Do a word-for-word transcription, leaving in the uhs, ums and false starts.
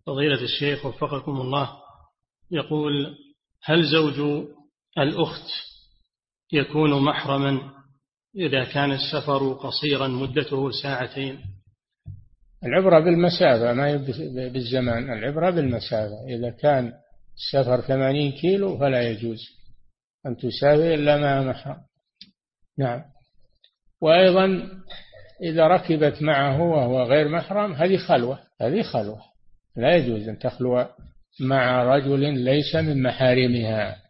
فضيلة الشيخ وفقكم الله، يقول: هل زوج الأخت يكون محرما إذا كان السفر قصيرا مدته ساعتين؟ العبرة بالمسافة ما بالزمان، العبرة بالمسافة. إذا كان السفر ثمانين كيلو فلا يجوز أن تسافر إلا مع محرم. نعم. وأيضا إذا ركبت معه وهو غير محرم هذه خلوة، هذه خلوة لا يجوز أن تخلو مع رجل ليس من محارمها.